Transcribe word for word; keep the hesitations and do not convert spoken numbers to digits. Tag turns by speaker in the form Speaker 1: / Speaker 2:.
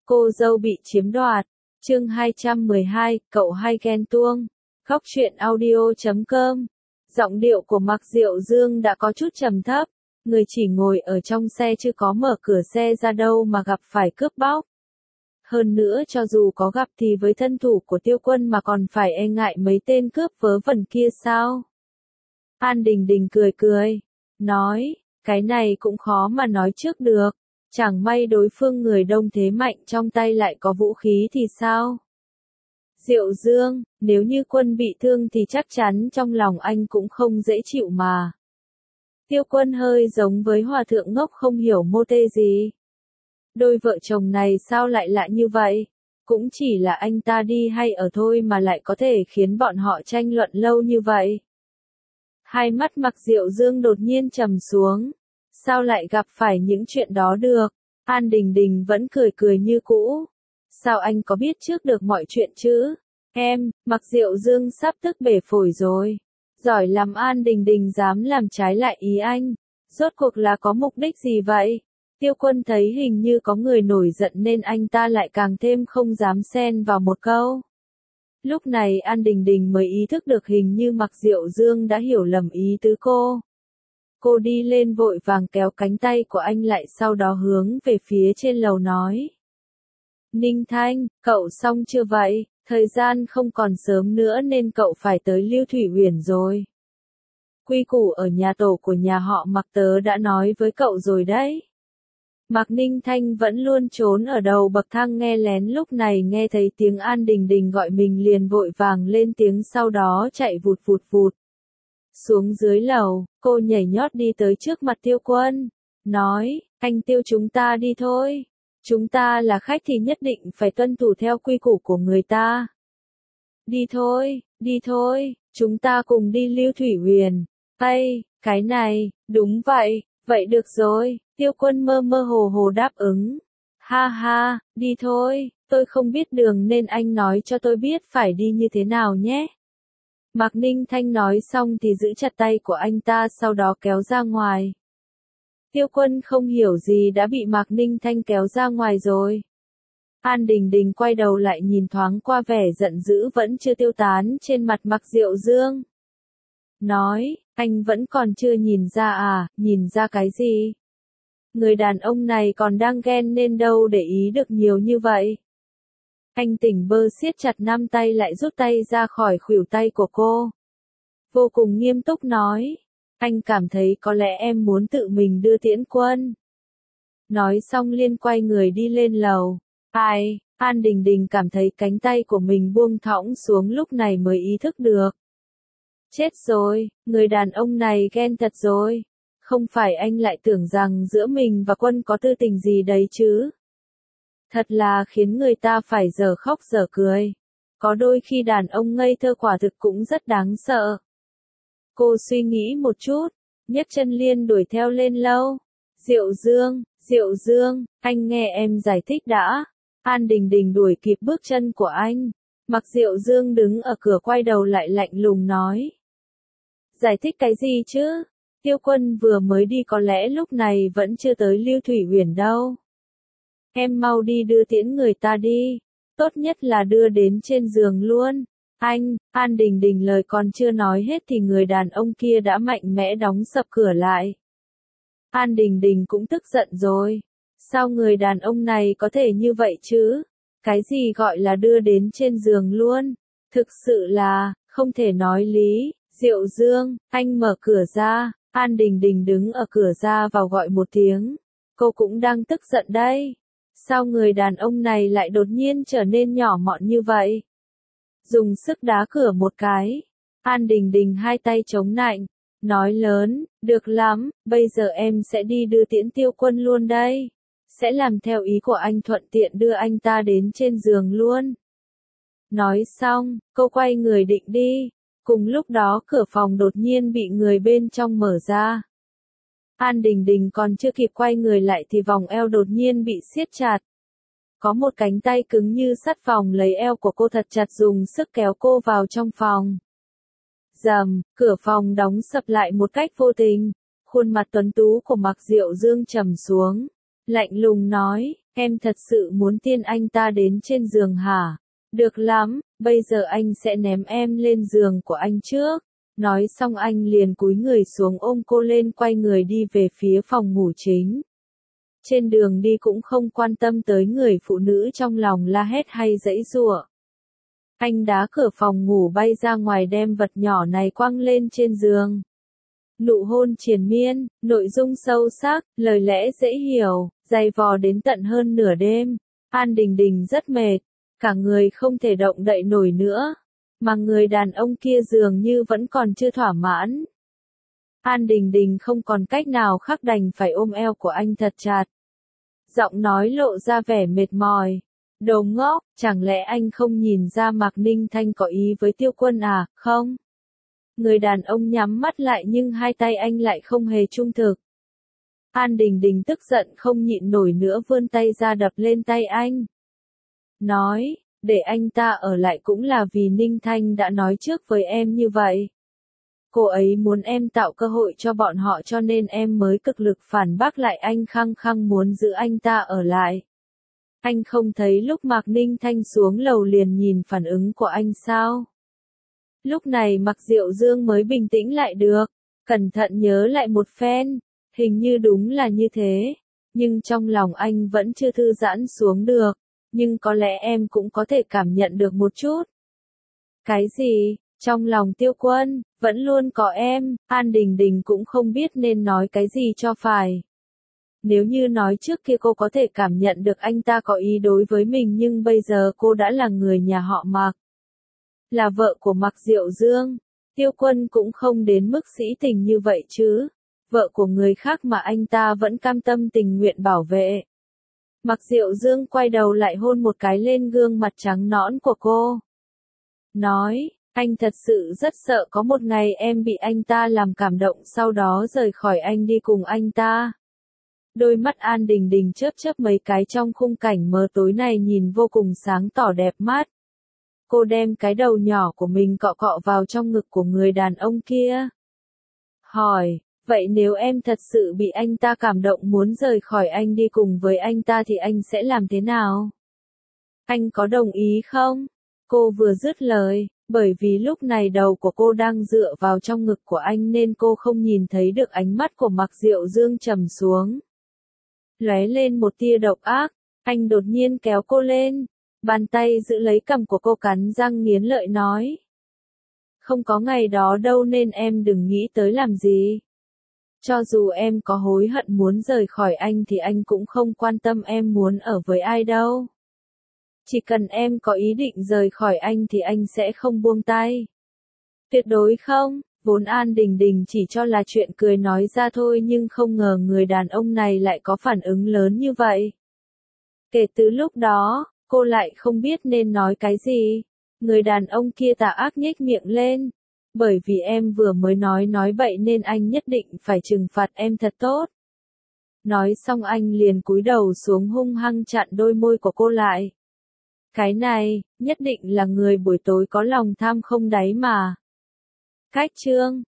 Speaker 1: Cô dâu bị chiếm đoạt. Chương hai trăm mười hai, cậu hay ghen tuông. Khóc chuyện audio chấm com. Giọng điệu của Mạc Diệu Dương đã có chút trầm thấp, người chỉ ngồi ở trong xe chưa có mở cửa xe ra đâu mà gặp phải cướp bóc. Hơn nữa cho dù có gặp thì với thân thủ của Tiêu Quân mà còn phải e ngại mấy tên cướp vớ vẩn kia sao? An Đình Đình cười cười, nói, cái này cũng khó mà nói trước được, chẳng may đối phương người đông thế mạnh trong tay lại có vũ khí thì sao? Diệu Dương, nếu như Quân bị thương thì chắc chắn trong lòng anh cũng không dễ chịu mà. Tiêu Quân hơi giống với hòa thượng ngốc không hiểu mô tê gì. Đôi vợ chồng này sao lại lạ như vậy? Cũng chỉ là anh ta đi hay ở thôi mà lại có thể khiến bọn họ tranh luận lâu như vậy. Hai mắt Mạc Diệu Dương đột nhiên trầm xuống. Sao lại gặp phải những chuyện đó được? An Đình Đình vẫn cười cười như cũ. Sao anh có biết trước được mọi chuyện chứ? Em, Mạc Diệu Dương sắp tức bể phổi rồi. Giỏi lắm An Đình Đình dám làm trái lại ý anh. Rốt cuộc là có mục đích gì vậy? Tiêu Quân thấy hình như có người nổi giận nên anh ta lại càng thêm không dám xen vào một câu. Lúc này An Đình Đình mới ý thức được hình như Mạc Diệu Dương đã hiểu lầm ý tứ cô. Cô đi lên vội vàng kéo cánh tay của anh lại sau đó hướng về phía trên lầu nói. Ninh Thanh, cậu xong chưa vậy? Thời gian không còn sớm nữa nên cậu phải tới Lưu Thủy Uyển rồi. Quy củ ở nhà tổ của nhà họ Mạc tớ đã nói với cậu rồi đấy. Mạc Ninh Thanh vẫn luôn trốn ở đầu bậc thang nghe lén, lúc này nghe thấy tiếng An Đình Đình gọi mình liền vội vàng lên tiếng sau đó chạy vụt vụt vụt. Xuống dưới lầu, cô nhảy nhót đi tới trước mặt Tiêu Quân, nói, anh Tiêu chúng ta đi thôi. Chúng ta là khách thì nhất định phải tuân thủ theo quy củ của người ta. Đi thôi, đi thôi, chúng ta cùng đi Lưu Thủy Uyển. Ây, cái này, đúng vậy, vậy được rồi, Tiêu Quân mơ mơ hồ hồ đáp ứng. Ha ha, đi thôi, tôi không biết đường nên anh nói cho tôi biết phải đi như thế nào nhé. Mạc Ninh Thanh nói xong thì giữ chặt tay của anh ta sau đó kéo ra ngoài. Tiêu Quân không hiểu gì đã bị Mạc Ninh Thanh kéo ra ngoài rồi. An Đình Đình quay đầu lại nhìn thoáng qua vẻ giận dữ vẫn chưa tiêu tán trên mặt Mạc Diệu Dương. Nói, anh vẫn còn chưa nhìn ra à, nhìn ra cái gì? Người đàn ông này còn đang ghen nên đâu để ý được nhiều như vậy. Anh tỉnh bơ siết chặt năm tay lại rút tay ra khỏi khuỷu tay của cô. Vô cùng nghiêm túc nói. Anh cảm thấy có lẽ em muốn tự mình đưa tiễn Quân. Nói xong liên quay người đi lên lầu. Ai, An Đình Đình cảm thấy cánh tay của mình buông thõng xuống lúc này mới ý thức được. Chết rồi, người đàn ông này ghen thật rồi. Không phải anh lại tưởng rằng giữa mình và Quân có tư tình gì đấy chứ. Thật là khiến người ta phải dở khóc dở cười. Có đôi khi đàn ông ngây thơ quả thực cũng rất đáng sợ. Cô suy nghĩ một chút, nhấc chân liên đuổi theo lên lâu. Diệu Dương, Diệu Dương, anh nghe em giải thích đã. An Đình Đình đuổi kịp bước chân của anh. Mạc Diệu Dương đứng ở cửa quay đầu lại lạnh lùng nói. Giải thích cái gì chứ? Tiêu Quân vừa mới đi có lẽ lúc này vẫn chưa tới Lưu Thủy Uyển đâu. Em mau đi đưa tiễn người ta đi. Tốt nhất là đưa đến trên giường luôn. Anh, An Đình Đình lời còn chưa nói hết thì người đàn ông kia đã mạnh mẽ đóng sập cửa lại. An Đình Đình cũng tức giận rồi. Sao người đàn ông này có thể như vậy chứ? Cái gì gọi là đưa đến trên giường luôn? Thực sự là, không thể nói lý. Diệu Dương, anh mở cửa ra. An Đình Đình đứng ở cửa ra vào gọi một tiếng. Cô cũng đang tức giận đây. Sao người đàn ông này lại đột nhiên trở nên nhỏ mọn như vậy? Dùng sức đá cửa một cái. An Đình Đình hai tay chống nạnh. Nói lớn, được lắm, bây giờ em sẽ đi đưa tiễn Tiêu Quân luôn đây. Sẽ làm theo ý của anh thuận tiện đưa anh ta đến trên giường luôn. Nói xong, cô quay người định đi. Cùng lúc đó cửa phòng đột nhiên bị người bên trong mở ra. An Đình Đình còn chưa kịp quay người lại thì vòng eo đột nhiên bị siết chặt. Có một cánh tay cứng như sắt vòng lấy eo của cô thật chặt dùng sức kéo cô vào trong phòng. Rầm, cửa phòng đóng sập lại một cách vô tình. Khuôn mặt tuấn tú của Mạc Diệu Dương trầm xuống. Lạnh lùng nói, Em thật sự muốn tiên anh ta đến trên giường hả? Được lắm, bây giờ anh sẽ ném em lên giường của anh trước. Nói xong anh liền cúi người xuống ôm cô lên, quay người đi về phía phòng ngủ chính. Trên đường đi cũng không quan tâm tới người phụ nữ trong lòng la hét hay giãy giụa. Anh đá cửa phòng ngủ bay ra ngoài, đem vật nhỏ này quăng lên trên giường. Nụ hôn triền miên, nội dung sâu sắc, lời lẽ dễ hiểu, dày vò đến tận hơn nửa đêm. An Đình Đình rất mệt, cả người không thể động đậy nổi nữa, mà người đàn ông kia dường như vẫn còn chưa thỏa mãn. An Đình Đình không còn cách nào khác đành phải ôm eo của anh thật chặt. Giọng nói lộ ra vẻ mệt mỏi. Đồ ngốc, chẳng lẽ anh không nhìn ra Mạc Ninh Thanh có ý với Tiêu Quân à, không? Người đàn ông nhắm mắt lại nhưng hai tay anh lại không hề trung thực. An Đình Đình tức giận không nhịn nổi nữa, vươn tay ra đập lên tay anh. Nói, để anh ta ở lại cũng là vì Ninh Thanh đã nói trước với em như vậy. Cô ấy muốn em tạo cơ hội cho bọn họ cho nên em mới cực lực phản bác lại, anh khăng khăng muốn giữ anh ta ở lại. Anh không thấy lúc Mạc Ninh Thanh xuống lầu liền nhìn phản ứng của anh sao? Lúc này Mạc Diệu Dương mới bình tĩnh lại được, cẩn thận nhớ lại một phen, hình như đúng là như thế, nhưng trong lòng anh vẫn chưa thư giãn xuống được, nhưng có lẽ em cũng có thể cảm nhận được một chút. Cái gì? Trong lòng Tiêu Quân, vẫn luôn có em, An Đình Đình cũng không biết nên nói cái gì cho phải. Nếu như nói trước kia cô có thể cảm nhận được anh ta có ý đối với mình, nhưng bây giờ cô đã là người nhà họ Mạc, là vợ của Mạc Diệu Dương. Tiêu Quân cũng không đến mức sĩ tình như vậy chứ. Vợ của người khác mà anh ta vẫn cam tâm tình nguyện bảo vệ. Mạc Diệu Dương quay đầu lại hôn một cái lên gương mặt trắng nõn của cô. Nói, anh thật sự rất sợ có một ngày em bị anh ta làm cảm động, sau đó rời khỏi anh đi cùng anh ta. Đôi mắt An Đình Đình chớp chớp mấy cái trong khung cảnh mờ tối này, nhìn vô cùng sáng tỏ đẹp mắt. Cô đem cái đầu nhỏ của mình cọ cọ vào trong ngực của người đàn ông kia. Hỏi, vậy nếu em thật sự bị anh ta cảm động muốn rời khỏi anh đi cùng với anh ta thì anh sẽ làm thế nào? Anh có đồng ý không? Cô vừa dứt lời, bởi vì lúc này đầu của cô đang dựa vào trong ngực của anh nên cô không nhìn thấy được ánh mắt của Mạc Diệu Dương trầm xuống. Lóe lên một tia độc ác, anh đột nhiên kéo cô lên, bàn tay giữ lấy cằm của cô, cắn răng nghiến lợi nói. Không có ngày đó đâu nên em đừng nghĩ tới làm gì. Cho dù em có hối hận muốn rời khỏi anh thì anh cũng không quan tâm em muốn ở với ai đâu. Chỉ cần em có ý định rời khỏi anh thì anh sẽ không buông tay. Tuyệt đối không. Vốn An Đình Đình chỉ cho là chuyện cười nói ra thôi, nhưng không ngờ người đàn ông này lại có phản ứng lớn như vậy. Kể từ lúc đó, cô lại không biết nên nói cái gì. Người đàn ông kia tà ác nhếch miệng lên. Bởi vì em vừa mới nói nói bậy nên anh nhất định phải trừng phạt em thật tốt. Nói xong anh liền cúi đầu xuống hung hăng chặn đôi môi của cô lại. Cái này, nhất định là người buổi tối có lòng tham không đáy mà. Cách chương